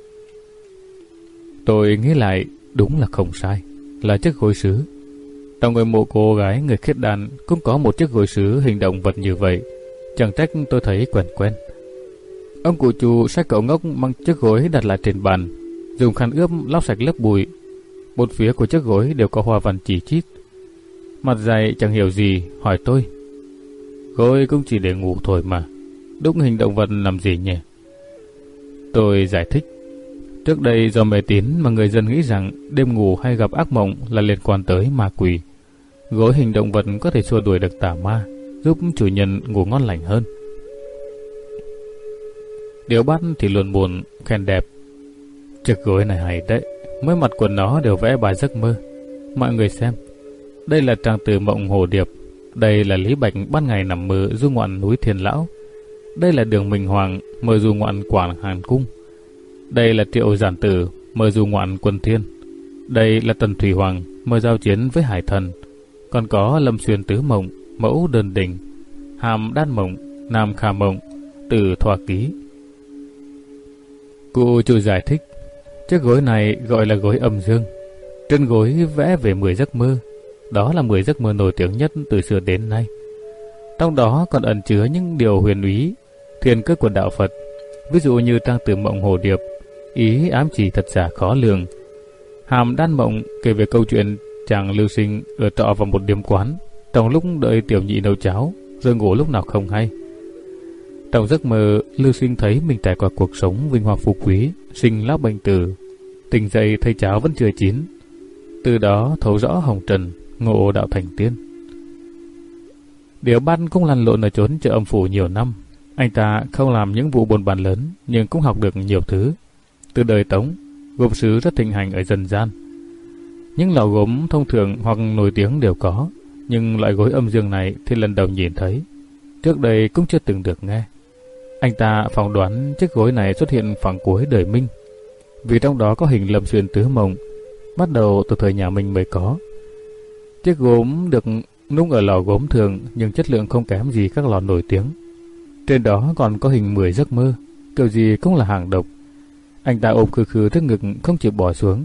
Tôi nghĩ lại, đúng là không sai, là chiếc gối sứ. Trong ngôi mộ cô gái người Khiết Đan cũng có một chiếc gối sứ hình động vật như vậy, chẳng trách tôi thấy quen quen. Ông cụ Chu xách cậu ngốc mang chiếc gối đặt lại trên bàn, dùng khăn ướp lau sạch lớp bụi. Bốn phía của chiếc gối đều có hoa văn chỉ chít. Mặt dày chẳng hiểu gì, hỏi tôi, gối cũng chỉ để ngủ thôi mà, đúng hình động vật làm gì nhỉ? Tôi giải thích, trước đây do mê tín mà người dân nghĩ rằng đêm ngủ hay gặp ác mộng là liên quan tới ma quỷ. Gối hình động vật có thể xua đuổi được tà ma, giúp chủ nhân ngủ ngon lành hơn. Điếu Bát thì luôn buồn khen đẹp, chiếc gối này hay đấy, mỗi mặt của nó đều vẽ bài giấc mơ. Mọi người xem, đây là trang từ mộng hồ điệp, đây là Lý Bạch ban ngày nằm mơ du ngoạn núi Thiên Lão, đây là Đường Minh Hoàng mơ du ngoạn Quảng Hàn Cung, đây là Triệu Giản Tử mơ du ngoạn Quân Thiên, đây là Tần Thủy Hoàng mơ giao chiến với Hải Thần, còn có Lâm Xuyên Tứ Mộng, Mẫu Đơn Đình, Hàm Đan Mộng, Nam Kha Mộng, Tử Thoa Ký. Cụ Chu giải thích, chiếc gối này gọi là gối âm dương. Trên gối vẽ về mười giấc mơ, Đó là mười giấc mơ nổi tiếng nhất từ xưa đến nay. Trong đó còn ẩn chứa những điều huyền bí, thiên cơ của đạo Phật. Ví dụ như trang tử mộng hồ điệp, ý ám chỉ thật giả khó lường. Hàm đan mộng kể về câu chuyện chàng Lưu Sinh ở trọ vào một điếm quán, trong lúc đợi tiểu nhị nấu cháo, rồi ngủ lúc nào không hay. Trong giấc mơ, Lưu Sinh thấy mình trải qua cuộc sống vinh hoa phú quý, sinh lão bệnh tử. Tỉnh dậy thấy cháo vẫn chưa chín. Từ đó thấu rõ hồng trần, ngộ đạo thành tiên. Điểu Bát cũng lăn lộn ở chốn chợ âm phủ nhiều năm. Anh ta không làm những vụ buôn bán lớn, nhưng cũng học được nhiều thứ. Từ đời Tống, gốm sứ rất thịnh hành ở dân gian. Những lò gốm thông thường hoặc nổi tiếng đều có, nhưng loại gối âm dương này thì lần đầu nhìn thấy. Trước đây cũng chưa từng được nghe. Anh ta phỏng đoán chiếc gối này xuất hiện khoảng cuối đời Minh, vì trong đó có hình Lâm Xuyên tứ mộng, bắt đầu từ thời nhà Minh mới có. Chiếc gốm được nung ở lò gốm thường, nhưng chất lượng không kém gì các lò nổi tiếng. Trên đó còn có hình mười giấc mơ, kiểu gì cũng là hàng độc. Anh ta ôm khư khư trước ngực không chịu bỏ xuống.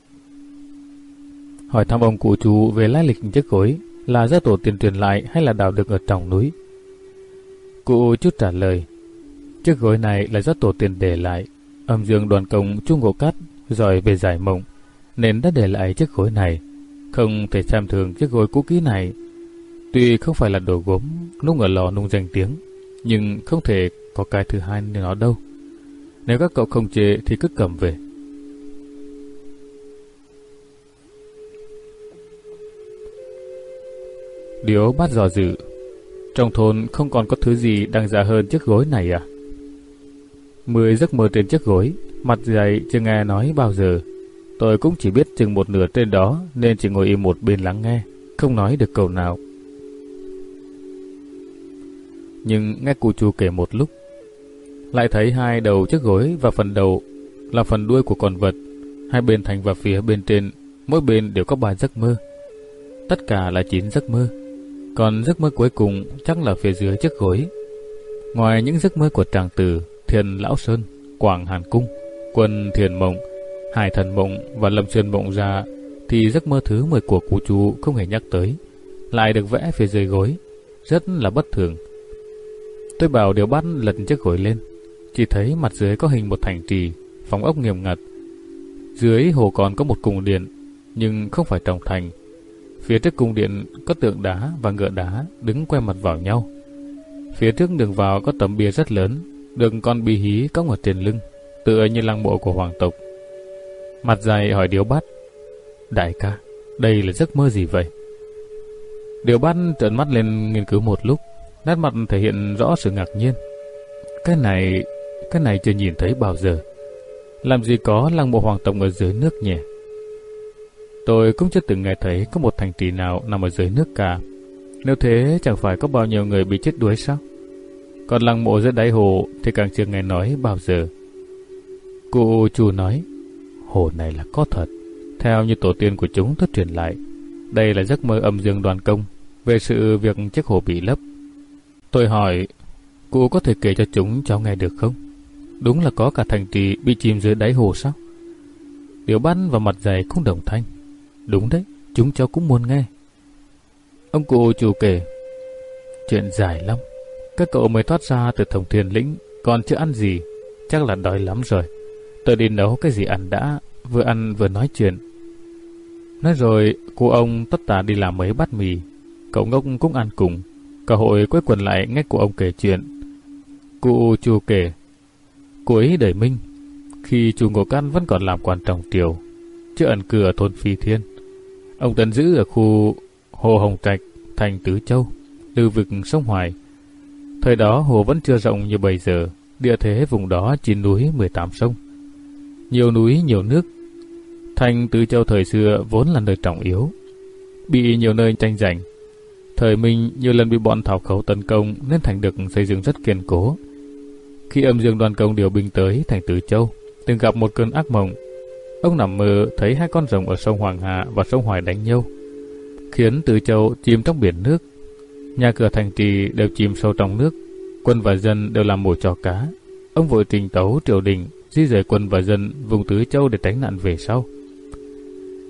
Hỏi thăm ông cụ chú về lai lịch chiếc gối, là do tổ tiên truyền lại hay là đào được ở trong núi. Cụ chú trả lời, chiếc gối này là do tổ tiên để lại. Âm dương Đoàn Công Chu Ngộ Cát giỏi về giải mộng, nên đã để lại chiếc gối này. Không thể xem thường chiếc gối cũ kỹ này. Tuy không phải là đồ gốm nung ở lò nung danh tiếng, nhưng không thể có cái thứ hai như nó đâu. Nếu các cậu không chê thì cứ cầm về. Điếu Bát dò dự, trong thôn không còn có thứ gì đáng giá hơn chiếc gối này à? Mười giấc mơ trên chiếc gối, mặt dày chưa nghe nói bao giờ. Tôi cũng chỉ biết chừng một nửa trên đó, nên chỉ ngồi im một bên lắng nghe, không nói được câu nào. Nhưng nghe cụ chú kể một lúc, lại thấy hai đầu chiếc gối và phần đầu là phần đuôi của con vật, hai bên thành và phía bên trên, mỗi bên đều có ba giấc mơ. Tất cả là chín giấc mơ, còn giấc mơ cuối cùng chắc là phía dưới chiếc gối. Ngoài những giấc mơ của tràng tử, Thiên Lão Sơn, Quảng Hàn Cung, Quân Thiền Mộng, Hải Thần Mộng và Lâm Xuyên Mộng ra, thì giấc mơ thứ mười của cụ chú không hề nhắc tới, lại được vẽ phía dưới gối, rất là bất thường. Tôi bảo Điếu Bát lật chiếc gối lên, chỉ thấy mặt dưới có hình một thành trì, phòng ốc nghiêm ngặt. Dưới hồ còn có một cung điện, nhưng không phải trong thành. Phía trước cung điện có tượng đá và ngựa đá đứng quay mặt vào nhau. Phía trước đường vào có tấm bia rất lớn, được con bì hí cõng ở trên lưng, tựa như lăng mộ của hoàng tộc. Mặt dài hỏi Điếu Bát, đại ca, đây là giấc mơ gì vậy? Điếu Bát trợn mắt lên nghiên cứu một lúc, nét mặt thể hiện rõ sự ngạc nhiên. Cái này, cái này chưa nhìn thấy bao giờ. Làm gì có lăng mộ hoàng tộc ở dưới nước nhỉ? Tôi cũng chưa từng nghe thấy có một thành trì nào nằm ở dưới nước cả. Nếu thế chẳng phải có bao nhiêu người bị chết đuối sao? Còn lăng mộ dưới đáy hồ thì càng chưa nghe nói bao giờ. Cụ chú nói, hồ này là có thật, theo như tổ tiên của chúng thất truyền lại. Đây là giấc mơ âm dương Đoàn Công về sự việc chiếc hồ bị lấp. Tôi hỏi, cụ có thể kể cho chúng cháu nghe được không? Đúng là có cả thành trì bị chìm dưới đáy hồ sao? Điếu Bát và mặt dày cũng đồng thanh, đúng đấy, chúng cháu cũng muốn nghe. Ông cụ chủ kể, chuyện dài lắm. Các cậu mới thoát ra từ Thông Thiên Lĩnh, còn chưa ăn gì, chắc là đói lắm rồi. Tôi đi nấu cái gì ăn đã, vừa ăn vừa nói chuyện. Nói rồi, cô ông tất tả đi làm mấy bát mì. Cậu ngốc cũng ăn cùng. Cả hội quây quần lại nghe cụ ông kể chuyện. Cụ chú kể, cuối đời Minh, khi chú Ngộ Cát vẫn còn làm quan trọng triều, chưa ẩn cư ở thôn Phi Thiên, ông tận giữ ở khu Hồ Hồng Trạch, thành Tứ Châu, lưu vực sông Hoài. Thời đó hồ vẫn chưa rộng như bây giờ, địa thế vùng đó chín núi mười tám sông, nhiều núi nhiều nước. Thành Tứ Châu thời xưa vốn là nơi trọng yếu, bị nhiều nơi tranh giành. Thời Minh nhiều lần bị bọn Thảo Khấu tấn công nên thành được xây dựng rất kiên cố. Khi âm dương Đoàn Công điều binh tới thành Tứ Châu, từng gặp một cơn ác mộng. Ông nằm mơ thấy hai con rồng ở sông Hoàng Hà và sông Hoài đánh nhau, khiến Tứ Châu chìm trong biển nước. Nhà cửa thành trì đều chìm sâu trong nước, quân và dân đều làm mồi cho cá. Ông vội trình tấu triều đình di rời quân và dân vùng Tứ Châu để tránh nạn về sau.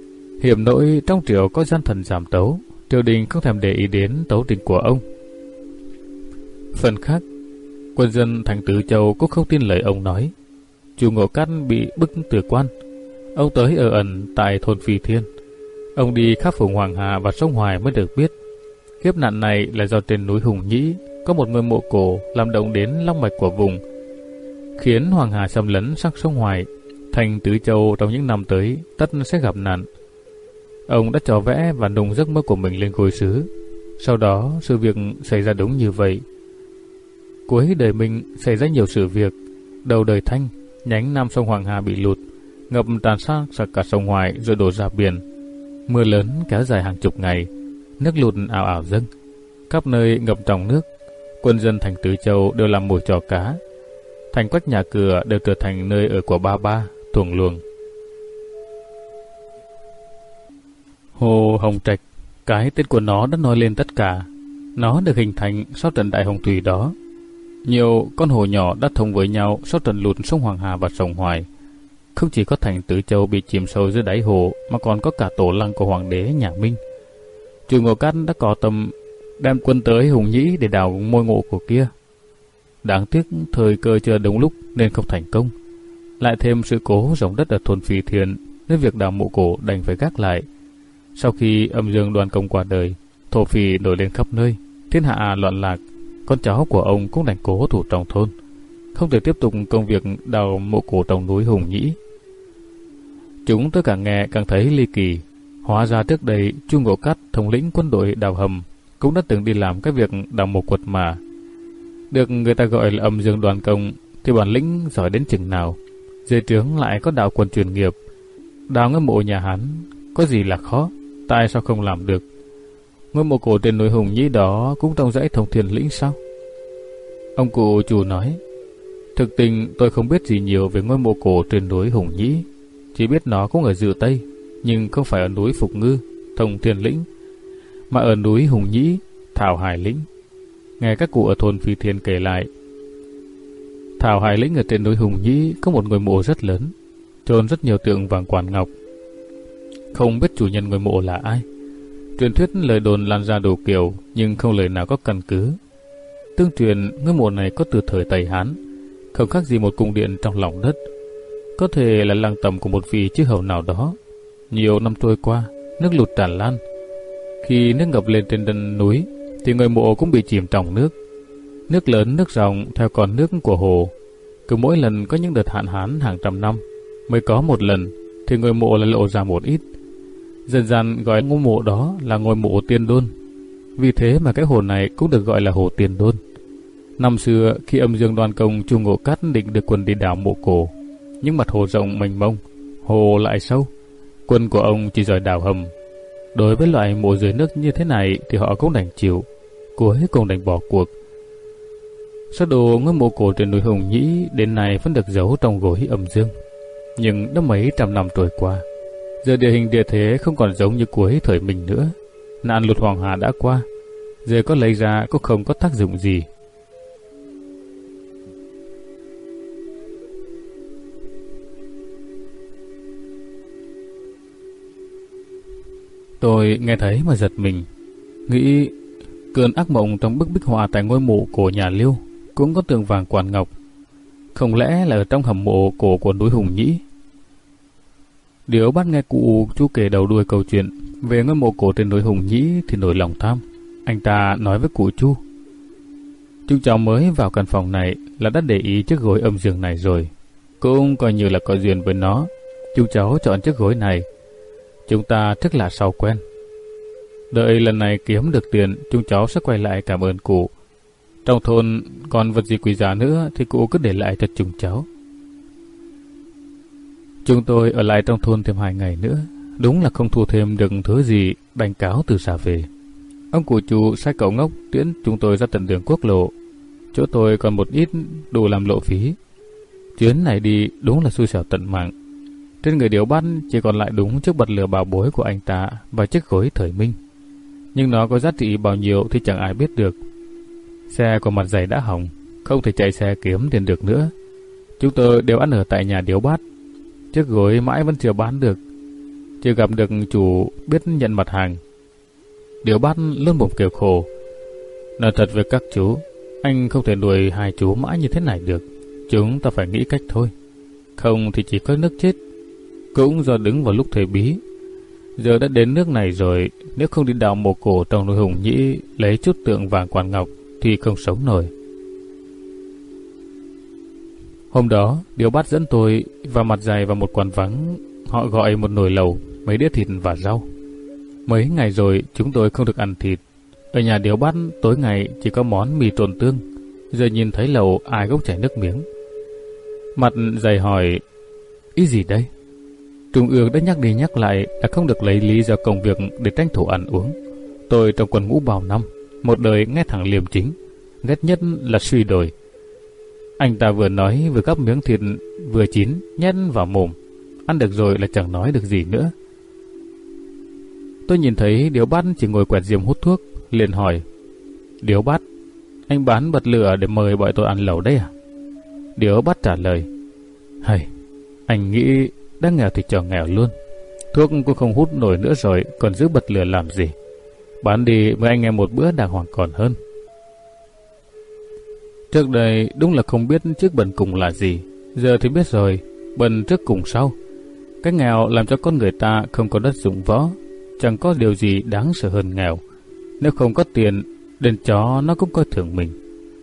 Hiểm nỗi trong triều có gian thần giảm tấu, triều đình không thèm để ý đến tấu trình của ông. Phần khác, quân dân thành Tứ Châu cũng không tin lời ông nói. Chu Ngộ Cát bị bức từ quan, ông tới ở ẩn tại thôn Phi Thiên. Ông đi khắp vùng Hoàng Hà và sông Hoài mới được biết, kiếp nạn này là do trên núi Hùng Nhĩ có một ngôi mộ cổ làm động đến long mạch của vùng, khiến Hoàng Hà xâm lấn sang sông Hoài. Thành Tứ Châu trong những năm tới tất sẽ gặp nạn. Ông đã trò vẽ và nung giấc mơ của mình lên gối sứ. Sau đó sự việc xảy ra đúng như vậy. Cuối đời mình xảy ra nhiều sự việc. Đầu đời Thanh, nhánh nam sông Hoàng Hà bị lụt, ngập tràn sang sạch cả sông Hoài rồi đổ ra biển. Mưa lớn kéo dài hàng chục ngày, nước lụt ào ào dâng, khắp nơi ngập trong nước. Quân dân thành Tứ Châu đều làm mồi trò cá. Thành quách nhà cửa đều trở thành nơi ở của ba ba, thuồng luồng. Hồ Hồng Trạch, cái tên của nó đã nói lên tất cả. Nó được hình thành sau trận đại hồng thủy đó. Nhiều con hồ nhỏ đã thông với nhau sau trận lụt sông Hoàng Hà và sông Hoài. Không chỉ có thành Tứ Châu bị chìm sâu dưới đáy hồ, mà còn có cả tổ lăng của hoàng đế nhà Minh. Chu Ngộ Cát đã có tâm đem quân tới Hùng Nhĩ để đào ngôi mộ của kia. Đáng tiếc thời cơ chưa đúng lúc nên không thành công. Lại thêm sự cố rỗng đất ở thôn Phi Thiên nên việc đào mộ cổ đành phải gác lại. Sau khi Âm Dương Đoan Công qua đời, thổ phỉ nổi lên khắp nơi, thiên hạ loạn lạc. Con cháu của ông cũng đành cố thủ trong thôn, không thể tiếp tục công việc đào mộ cổ trong núi Hùng Nhĩ. Chúng tôi càng nghe càng thấy ly kỳ. Hóa ra trước đây Chu Ngộ Cát thống lĩnh quân đội đào hầm cũng đã từng đi làm cái việc đào mộ quật mà. Được người ta gọi là Âm Dương Đoan Công thì bản lĩnh giỏi đến chừng nào. Dưới trướng lại có đạo quân chuyên nghiệp. Đào ngôi mộ nhà Hán có gì là khó, tại sao không làm được? Ngôi mộ cổ trên núi Hùng Nhĩ đó cũng trong dãy Thông Thiên Lĩnh sao? Ông cụ Chu nói, thực tình tôi không biết gì nhiều về ngôi mộ cổ trên núi Hùng Nhĩ, chỉ biết nó cũng ở Dự Tây, nhưng không phải ở núi Phục Ngư, Thông Thiên Lĩnh, mà ở núi Hùng Nhĩ, Thảo Hải Lĩnh. Nghe các cụ ở thôn Phi Thiên kể lại, Thảo Hải Lĩnh ở trên núi Hùng Nhĩ có một ngôi mộ rất lớn, chôn rất nhiều tượng vàng quản ngọc. Không biết chủ nhân ngôi mộ là ai. Truyền thuyết lời đồn lan ra đủ kiểu, nhưng không lời nào có căn cứ. Tương truyền ngôi mộ này có từ thời Tây Hán, không khác gì một cung điện trong lòng đất. Có thể là lăng tẩm của một vị chư hầu nào đó. Nhiều năm trôi qua, nước lụt tràn lan. Khi nước ngập lên trên đỉnh núi, thì ngôi mộ cũng bị chìm trong nước. Nước lớn nước ròng theo con nước của hồ. Cứ mỗi lần có những đợt hạn hán hàng trăm năm, mới có một lần, thì ngôi mộ lại lộ ra một ít. Dần dần gọi ngôi mộ đó là ngôi mộ Tiên Đôn. Vì thế mà cái hồ này cũng được gọi là hồ Tiên Đôn. Năm xưa khi Âm Dương Đoan Công Chu Ngộ Cát định được quân đi đào mộ cổ, nhưng mặt hồ rộng mênh mông, hồ lại sâu, quân của ông chỉ giỏi đào hầm. Đối với loại mộ dưới nước như thế này thì họ cũng đành chịu, cuối cùng đành bỏ cuộc. Sơ đồ ngôi mộ cổ trên núi Hùng Nhĩ đến nay vẫn được giấu trong gối Âm Dương, nhưng đã mấy trăm năm trôi qua, giờ địa hình địa thế không còn giống như cuối thời Minh nữa. Nạn lụt Hoàng Hà đã qua, giờ có lấy ra cũng không có tác dụng gì. Tôi nghe thấy mà giật mình, nghĩ cơn ác mộng trong bức bích họa tại ngôi mộ cổ nhà Liêu cũng có tượng vàng quản ngọc, không lẽ là ở trong hầm mộ cổ của núi Hùng Nhĩ? Điếu bắt nghe cụ Chu kể đầu đuôi câu chuyện về ngôi mộ cổ trên núi Hùng Nhĩ thì nổi lòng tham. Anh ta nói với cụ Chu, chúng cháu mới vào căn phòng này là đã để ý chiếc gối âm dương này rồi, cũng coi như là có duyên với nó. Chúng cháu chọn chiếc gối này, chúng ta trước là sau quen. Đợi lần này kiếm được tiền, chúng cháu sẽ quay lại cảm ơn cụ. Trong thôn còn vật gì quý giá nữa thì cụ cứ để lại cho chúng cháu. Chúng tôi ở lại trong thôn thêm hai ngày nữa, đúng là không thu thêm được thứ gì, đành cáo từ xa về. Ông cụ Chu sai cậu ngốc tiễn chúng tôi ra tận đường quốc lộ. Chỗ tôi còn một ít đủ làm lộ phí. Chuyến này đi đúng là xui xẻo tận mạng. Trên người Điếu Bắt chỉ còn lại đúng chiếc bật lửa bảo bối của anh ta và chiếc gối thời Minh. Nhưng nó có giá trị bao nhiêu thì chẳng ai biết được. Xe của mặt giày đã hỏng, không thể chạy xe kiếm tiền được nữa. Chúng tôi đều ăn ở tại nhà Điếu Bát. Chiếc gối mãi vẫn chưa bán được. chưa gặp được chủ biết nhận mặt hàng. Điếu Bát luôn bụng kêu khổ. Nói thật với các chú, anh không thể nuôi hai chú mãi như thế này được. Chúng ta phải nghĩ cách thôi. Không thì chỉ có nước chết. Cũng do đứng vào lúc thời bí. Giờ đã đến nước này rồi, nếu không đi đào mộ cổ trong núi Hùng Nhĩ lấy chút tượng vàng quan ngọc thì không sống nổi. Hôm đó, Điếu Bát dẫn tôi và Mặt Dày vào một quán vắng. Họ gọi một nồi lẩu, mấy đĩa thịt và rau. Mấy ngày rồi chúng tôi không được ăn thịt. Ở nhà Điếu Bát tối ngày chỉ có món mì trộn tương. Giờ nhìn thấy lẩu ai cũng chảy nước miếng. Mặt Dày hỏi, ý gì đây? Trung ương đã nhắc đi nhắc lại là không được lấy lý do công việc để tranh thủ ăn uống. Tôi trong quân ngũ bao năm, một đời nghe thẳng liêm chính, ghét nhất là suy đồi. Anh ta vừa nói vừa gắp miếng thịt vừa chín nhét vào mồm, ăn được rồi là chẳng nói được gì nữa. Tôi nhìn thấy Điếu Bát chỉ ngồi quẹt diêm hút thuốc, liền hỏi, Điếu Bát, anh bán bật lửa để mời bọn tôi ăn lẩu đấy à? Điếu Bát trả lời, hay, anh nghĩ đã nghèo thì cho nghèo luôn. Thuốc cũng không hút nổi nữa rồi, còn giữ bật lửa làm gì? Bán đi mời anh em một bữa đàng hoàng còn hơn. Trước đây đúng là không biết trước bần cùng là gì. Giờ thì biết rồi, bần trước cùng sau. Cái nghèo làm cho con người ta không có đất dụng võ. Chẳng có điều gì đáng sợ hơn nghèo. Nếu không có tiền, đến chó nó cũng coi thường mình.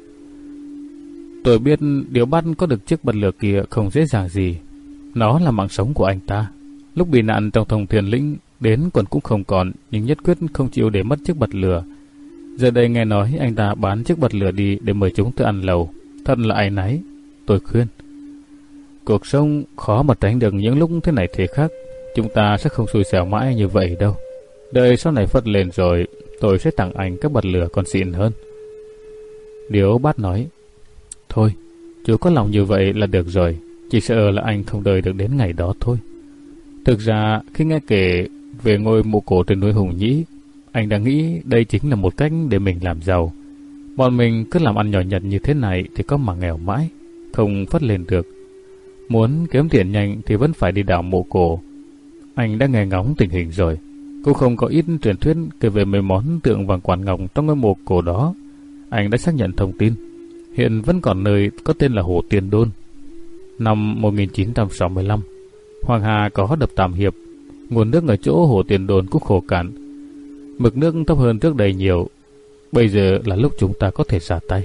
Tôi biết Điếu Bát có được chiếc bật lửa kia không dễ dàng gì. Nó là mạng sống của anh ta. Lúc bị nạn trong Thông Thiên Lĩnh, đến quần cũng không còn, nhưng nhất quyết không chịu để mất chiếc bật lửa. Giờ đây nghe nói anh ta bán chiếc bật lửa đi để mời chúng tôi ăn lẩu, thật là áy náy. Tôi khuyên, cuộc sống khó mà tránh được những lúc thế này thế khác. Chúng ta sẽ không xui xẻo mãi như vậy đâu. Đời sau này phất lên rồi, tôi sẽ tặng anh các bật lửa còn xịn hơn. Điếu Bát nói, thôi, chú có lòng như vậy là được rồi. Chỉ sợ là anh không đợi được đến ngày đó thôi. Thực ra, khi nghe kể về ngôi mộ cổ trên núi Hùng Nhĩ, anh đã nghĩ đây chính là một cách để mình làm giàu. Bọn mình cứ làm ăn nhỏ nhặt như thế này thì có mà nghèo mãi, không phất lên được. Muốn kiếm tiền nhanh thì vẫn phải đi đào mộ cổ. Anh đã nghe ngóng tình hình rồi. Cũng không có ít truyền thuyết kể về mấy món tượng vàng quan ngọc trong ngôi mộ cổ đó. Anh đã xác nhận thông tin. Hiện vẫn còn nơi có tên là Hồ Tiên Đôn. Năm một nghìn chín trăm sáu mươi lăm, Hoàng Hà có đập Tam Hiệp. Nguồn nước ở chỗ Hồ Tiên Đôn cũng khô cạn. Mực nước thấp hơn trước đây nhiều. Bây giờ là lúc chúng ta có thể xả tay.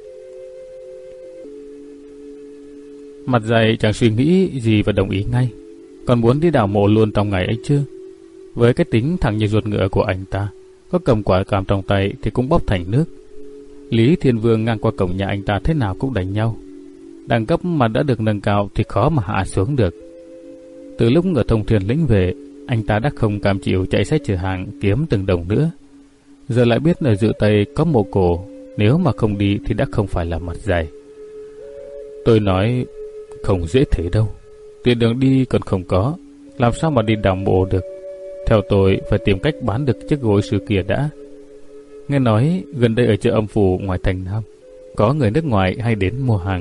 Mặt Dày chẳng suy nghĩ gì và đồng ý ngay. Còn muốn đi đào mộ luôn trong ngày ấy chưa? Với cái tính thẳng như ruột ngựa của anh ta, có cầm quả cam trong tay thì cũng bóp thành nước. Lý Thiên Vương ngang qua cổng nhà anh ta thế nào cũng đánh nhau. Đẳng cấp mà đã được nâng cao thì khó mà hạ xuống được. Từ lúc ở Thông Thiên Lĩnh về, anh ta đã không cam chịu chạy xe chở hàng kiếm từng đồng nữa. Giờ lại biết ở Dự Tây có mộ cổ, nếu mà không đi thì đã không phải là Mặt Dày. Tôi nói, không dễ thế đâu. Tiền đường đi còn không có, làm sao mà đi đào mộ được. Theo tôi phải tìm cách bán được chiếc gối sứ kia đã. Nghe nói gần đây ở chợ Âm Phủ ngoài thành Nam, có người nước ngoài hay đến mua hàng.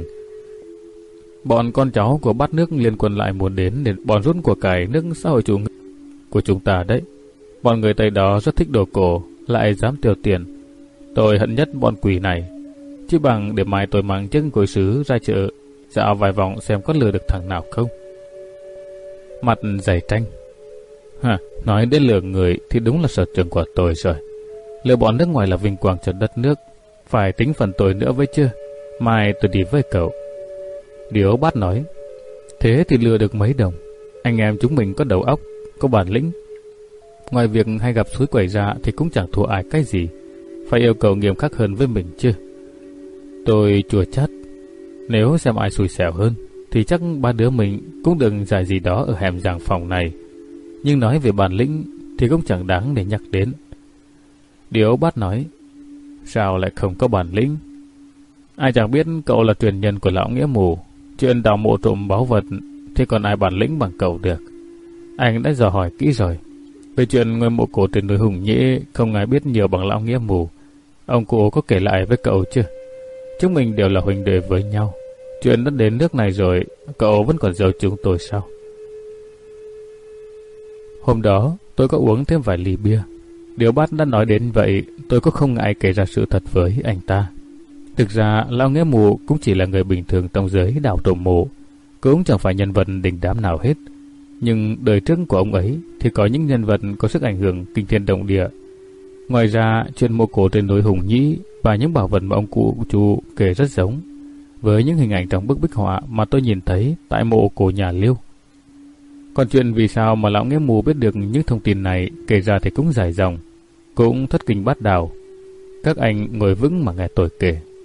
Bọn con cháu của Bát Nước liên quân lại muốn đến để bọn rút của cải nước xã hội chủ nghĩa của chúng ta đấy. Bọn người Tây đó rất thích đồ cổ, lại dám tiêu tiền. Tôi hận nhất bọn quỷ này. Chứ bằng để mai tôi mang chiếc gối sứ ra chợ, dạo vài vòng xem có lừa được thằng nào không. Mặt Dày tranh. Hả, nói đến lừa người thì đúng là sở trường của tôi rồi. Lừa bọn nước ngoài là vinh quang cho đất nước, phải tính phần tôi nữa với chưa. Mai tôi đi với cậu. Điếu Bát nói, thế thì lừa được mấy đồng. Anh em chúng mình có đầu óc, có bản lĩnh. Ngoài việc hay gặp suối quẩy ra thì cũng chẳng thua ai cái gì. Phải yêu cầu nghiêm khắc hơn với mình chứ. Tôi chua chát. Nếu xem ai xui xẻo hơn thì chắc ba đứa mình cũng đừng giải gì đó ở hẻm giảng phòng này. Nhưng nói về bản lĩnh thì cũng chẳng đáng để nhắc đến. Điếu Bát nói, sao lại không có bản lĩnh? Ai chẳng biết cậu là truyền nhân của lão nghĩa mù. Chuyện đào mộ trộm báu vật thì còn ai bản lĩnh bằng cậu được. Anh đã dò hỏi kỹ rồi. Về chuyện ngôi mộ cổ trên núi Hùng Nhĩ không ai biết nhiều bằng lão nghĩa mù. Ông cụ có kể lại với cậu chưa? Chúng mình đều là huynh đệ với nhau. Chuyện đã đến nước này rồi, cậu vẫn còn giấu chúng tôi sao? Hôm đó, tôi có uống thêm vài ly bia. Điều bát đã nói đến vậy, tôi có không ngại kể ra sự thật với anh ta. Thực ra, Lão Nghĩa Mù cũng chỉ là người bình thường trong giới đạo trộm mộ, cũng chẳng phải nhân vật đình đám nào hết. Nhưng đời trước của ông ấy thì có những nhân vật có sức ảnh hưởng kinh thiên động địa. Ngoài ra, chuyện mộ cổ trên núi Hùng Nhĩ và những bảo vật mà ông cụ chú kể rất giống với những hình ảnh trong bức bích họa mà tôi nhìn thấy tại mộ cổ nhà Liêu. Còn chuyện vì sao mà Lão Nghĩa Mù biết được những thông tin này kể ra thì cũng dài dòng, cũng thất kinh bát đào. Các anh ngồi vững mà nghe tôi kể.